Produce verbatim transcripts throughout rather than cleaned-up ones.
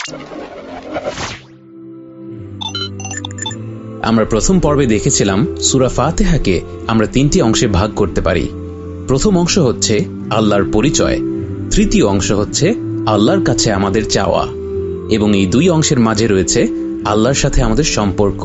আমরা প্রথম পর্বে দেখেছিলাম সূরা ফাতিহাকে আমরা তিনটি অংশে ভাগ করতে পারি। প্রথম অংশ হচ্ছে আল্লাহর পরিচয়, তৃতীয় অংশ হচ্ছে আল্লাহর কাছে আমাদের চাওয়া, এবং এই দুই অংশের মাঝে রয়েছে আল্লাহর সাথে আমাদের সম্পর্ক।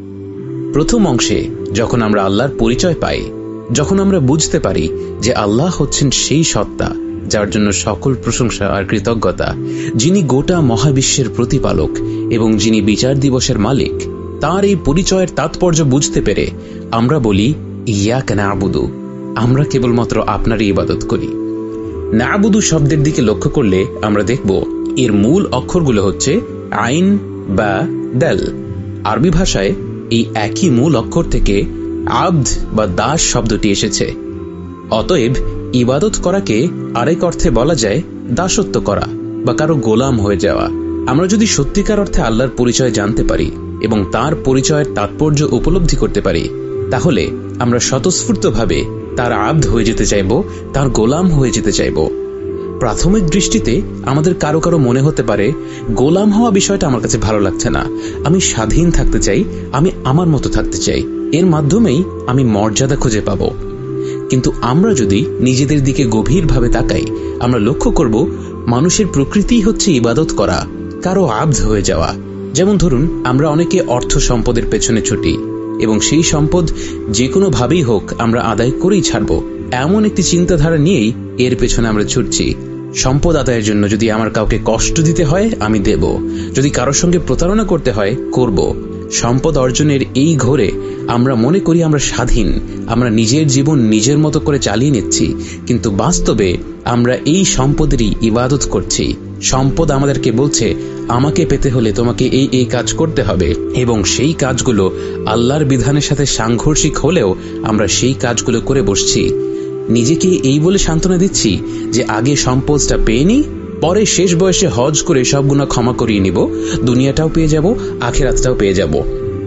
প্রথম অংশে যখন আমরা আল্লাহর পরিচয় পাই, যখন আমরা বুঝতে পারি যে আল্লাহ হচ্ছেন সেই সত্তা যার জন্য সকল প্রশংসা আর কৃতজ্ঞতা, যিনি গোটা মহাবিশ্বের প্রতিপালক এবং যিনি বিচার দিবসের মালিক, তার এই পরিচয়ের তাৎপর্য বুঝতে পেরে আমরা বলি ইয়াকা না'বুদু, আমরা কেবলমাত্র আপনারই ইবাদত করি। না'বুদু শব্দের দিকে লক্ষ্য করলে আমরা দেখব এর মূল অক্ষরগুলো হচ্ছে আইন বা দাল। আরবি ভাষায় এই একই মূল অক্ষর থেকে আবদ বা দাস শব্দটি এসেছে। অতএব ইবাদত করাকে আরেক অর্থে বলা যায় দাসত্ব করা বা কারো গোলাম হয়ে যাওয়া। আমরা যদি সত্যিকার অর্থে আল্লাহর পরিচয় জানতে পারি এবং তার পরিচয়ের তাৎপর্য উপলব্ধি করতে পারি, তাহলে আমরা স্বতঃস্ফূর্তভাবে তার আবদ হয়ে যেতে চাইব, তার গোলাম হয়ে যেতে চাইব। প্রাথমিক দৃষ্টিতে আমাদের কারো কারো মনে হতে পারে গোলাম হওয়া বিষয়টা আমার কাছে ভালো লাগছে না, আমি স্বাধীন থাকতে চাই, আমি আমার মতো থাকতে চাই, এর মাধ্যমেই আমি মর্যাদা খুঁজে পাব। কিন্তু আমরা যদি নিজেদের দিকে গভীরভাবে তাকাই, আমরা লক্ষ্য করব মানুষের প্রকৃতিই হচ্ছে ইবাদত করা, কারো আবদ হয়ে যাওয়া। যেমন ধরুন, আমরা অনেকে অর্থ সম্পদের পেছনে ছুটি এবং সেই সম্পদ যে কোনো ভাবেই হোক আমরা আদায় করেই ছাড়ব, এমন একটি চিন্তাধারা নিয়েই এর পেছনে আমরা ছুটছি। সম্পদ আদায়ের জন্য যদি আমার কাউকে কষ্ট দিতে হয় আমি দেব, যদি কারোর সঙ্গে প্রতারণা করতে হয় করব। সম্পদ অর্জনের এই ঘোরে আমরা মনে করি আমরা স্বাধীন, আমরা নিজের জীবন নিজের মতো করে চালিয়ে নিচ্ছি, কিন্তু বাস্তবে আমরা এই সম্পদেরই ইবাদত করছি। সম্পদ আমাদেরকে বলছে আমাকে পেতে হলে তোমাকে এই এই কাজ করতে হবে, এবং সেই কাজগুলো আল্লাহর বিধানের সাথে সাংঘর্ষিক হলেও আমরা সেই কাজগুলো করে বসছি। নিজেকে এই বলে সান্ত্বনা দিচ্ছি যে আগে সম্পদটা পেয়ে নি, পরে শেষ বয়সে হজ করে সব গুনাহ ক্ষমা করিয়ে নিব, দুনিয়াটাও পেয়ে যাব, আখিরাতটাও পেয়ে যাব।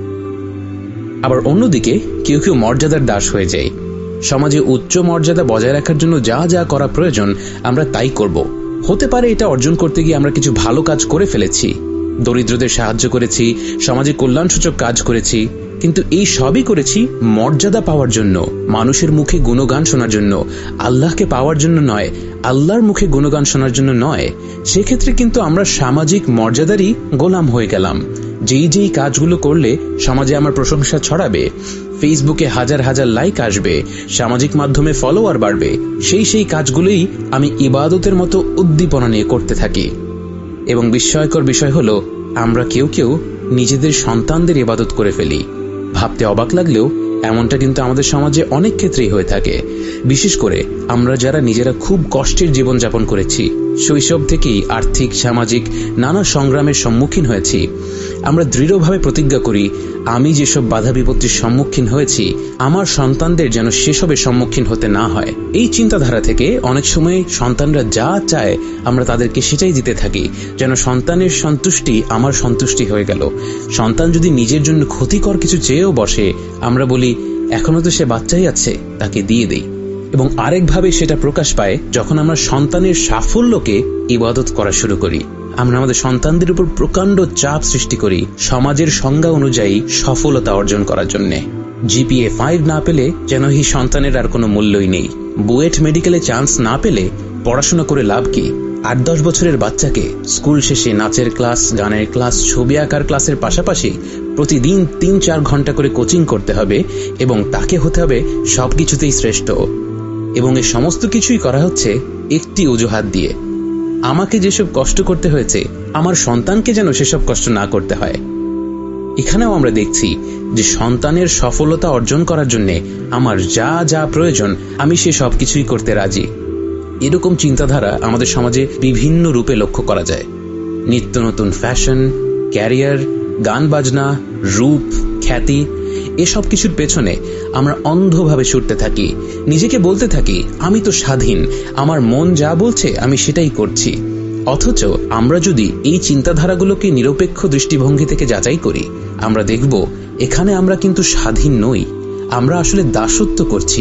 আবার অন্যদিকে কেউ কেউ মর্যাদার দাস হয়ে যায়। সমাজে উচ্চ মর্যাদা বজায় রাখার জন্য যা যা করা প্রয়োজন আমরা তাই করব। হতে পারে এটা অর্জন করতে গিয়ে আমরা কিছু ভালো কাজ করে ফেলেছি, দরিদ্রদের সাহায্য করেছি, সমাজে কল্যাণসূচক কাজ করেছি, কিন্তু এই সবই করেছি মর্যাদা পাওয়ার জন্য, মানুষের মুখে গুণগান শোনার জন্য, আল্লাহকে পাওয়ার জন্য নয়, আল্লাহর মুখে গুণগান শোনার জন্য নয়। সেক্ষেত্রে কিন্তু আমরা সামাজিক মর্যাদারই গোলাম হয়ে গেলাম। যেই যেই কাজগুলো করলে সমাজে আমার প্রশংসা ছড়াবে, ফেসবুকে হাজার হাজার লাইক আসবে, সামাজিক মাধ্যমে ফলোয়ার বাড়বে, সেই সেই কাজগুলোই আমি ইবাদতের মতো উদ্দীপনা নিয়ে করতে থাকি। এবং বিস্ময়কর বিষয় হলো, আমরা কেউ কেউ নিজেদের সন্তানদের ইবাদত করে ফেলি। ভাবতে অবাক লাগলেও এমনটা কিন্তু আমাদের সমাজে অনেক ক্ষেত্রেই হয়ে থাকে। বিশেষ করে আমরা যারা নিজেরা খুব কষ্টের জীবনযাপন করেছি, শৈশব থেকেই আর্থিক সামাজিক নানা সংগ্রামের সম্মুখীন হয়েছি, আমরা দৃঢ়ভাবে প্রতিজ্ঞা করি আমি যেসব বাধা বিপত্তির সম্মুখীন হয়েছি আমার সন্তানদের যেন সেসবের সম্মুখীন হতে না হয়। এই চিন্তাধারা থেকে অনেক সময় সন্তানরা যা চায় আমরা তাদেরকে সেটাই দিতে থাকি, যেন সন্তানের সন্তুষ্টি আমার সন্তুষ্টি হয়ে গেল। সন্তান যদি নিজের জন্য ক্ষতিকর কিছু চেয়েও বসে, আমরা বলি এখনো তো সে বাচ্চাই আছে, তাকে দিয়ে দেই। এবং আরেকভাবে সেটা প্রকাশ পায় যখন আমরা সন্তানের সাফল্যকে ইবাদত করা শুরু করি। আমরা আমাদের সন্তানদের উপর প্রকাণ্ড চাপ সৃষ্টি করি সমাজের সংজ্ঞা অনুযায়ী সফলতা অর্জন করার জন্য। জিপিএ ফাইভ না পেলে যেন এই সন্তানের আর কোনো মূল্যই নেই। বুয়েট মেডিকেলে চান্স না পেলে পড়াশোনা করে লাভ কি? আট দশ বছরের বাচ্চাকে স্কুল শেষে নাচের ক্লাস, গানের ক্লাস, ছবি আঁকার ক্লাসের পাশাপাশি প্রতিদিন তিন চার ঘন্টা করে কোচিং করতে হবে এবং তাকে হতে হবে সবকিছুতেই শ্রেষ্ঠ। এবং এই সমস্ত কিছুই করা হচ্ছে একটি অজুহাত দিয়ে, আমাকে যেসব কষ্ট করতে হয়েছে আমার সন্তানকে যেন সেসব কষ্ট না করতে হয়। এখানেও আমরা দেখছি যে সন্তানের সফলতা অর্জন করার জন্য আমার যা যা প্রয়োজন আমি সে সবকিছুই করতে রাজি। এরকম চিন্তাধারা আমাদের সমাজে বিভিন্ন রূপে লক্ষ্য করা যায়। নিত্য নতুন ফ্যাশন, ক্যারিয়ার, গান বাজনা, রূপ, খ্যাতি, এসব কিছুর পেছনে আমরা অন্ধভাবে ছুটতে থাকি। নিজেকে বলতে থাকি আমি তো স্বাধীন, আমার মন যা বলছে আমি সেটাই করছি। অথচ আমরা যদি এই চিন্তাধারাগুলোকে নিরপেক্ষ দৃষ্টিভঙ্গি থেকে যাচাই করি, আমরা দেখব এখানে আমরা কিন্তু স্বাধীন নই, আমরা আসলে দাসত্ব করছি।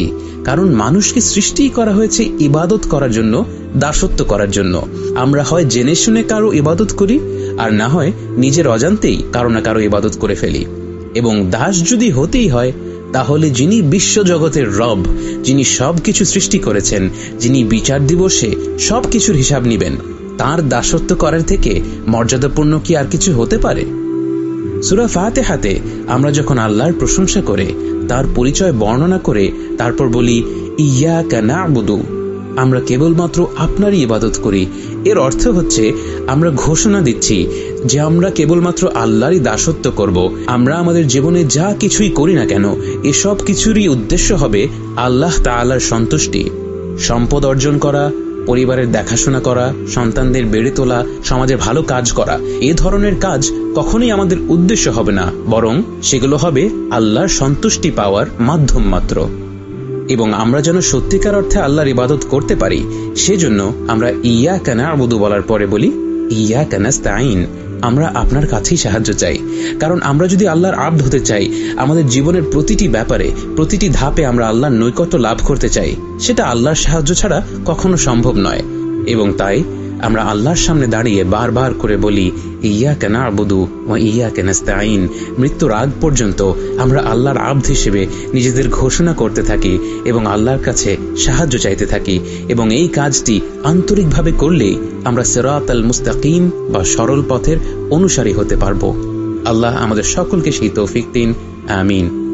কারণ মানুষকে সৃষ্টি করা হয়েছে ইবাদত করার জন্য, দাসত্ব করার জন্য। আমরা হয় জেনে শুনে কারো ইবাদত করি, আর না হয় নিজের অজান্তেই কারো না কারো ইবাদত করে ফেলি। এবং দাস যদি হতেই হয়, তাহলে যিনি বিশ্বজগতের রব, যিনি সবকিছু সৃষ্টি করেছেন, যিনি বিচার দিবসে সবকিছুর হিসাব নিবেন, তার দাসত্ব করার থেকে মর্যাদাপূর্ণ কি আর কিছু হতে পারে? সূরা ফাতিহাতে আমরা যখন আল্লাহর প্রশংসা করে, তার পরিচয় বর্ণনা করে তারপর বলি ইয়াকা না'বুদু, আমরা কেবলমাত্র আপনারই ইবাদত করি, এর অর্থ হচ্ছে আমরা ঘোষণা দিচ্ছি যে আমরা কেবলমাত্র আল্লাহরই দাসত্ব করব। আমরা আমাদের জীবনে যা কিছুই করি না কেন, এসব কিছুরই উদ্দেশ্য হবে আল্লাহ তাআলার সন্তুষ্টি। সম্পদ অর্জন করা, পরিবারের দেখাশোনা করা, সন্তানদের বেড়ে তোলা, সমাজে ভালো কাজ করা, এ ধরনের কাজ কখনোই আমাদের উদ্দেশ্য হবে না, বরং সেগুলো হবে আল্লাহর সন্তুষ্টি পাওয়ার মাধ্যম মাত্র। এবং আমরা যেন সত্যিকার অর্থে আল্লাহর ইবাদত করতে পারি, সেজন্য আমরা ইয়াকা না'বুদু বলার পরে বলি ইয়াকা নাস্তাঈন, আমরা আপনার কাছেই সাহায্য চাই। কারণ আমরা যদি আল্লাহর আব্দ হতে চাই, আমাদের জীবনের প্রতিটি ব্যাপারে, প্রতিটি ধাপে আমরা আল্লাহর নৈকট্য লাভ করতে চাই, সেটা আল্লাহর সাহায্য ছাড়া কখনো সম্ভব নয়। এবং তাই আমরা আল্লাহর সামনে দাঁড়িয়ে বারবার করে বলি ইয়াকা না'বুদু ওয়া ইয়াকা নাস্তাঈন। মৃত্যুর আগ পর্যন্ত আমরা আল্লাহর আব্দ হিসেবে নিজেদের ঘোষণা করতে থাকি এবং আল্লাহর কাছে সাহায্য চাইতে থাকি। এবং এই কাজটি আন্তরিকভাবে করলেই আমরা সিরাতাল মুস্তাকিম বা সরল পথের অনুসারী হতে পারব। আল্লাহ আমাদের সকলকে সেই তৌফিক দিন, আমিন।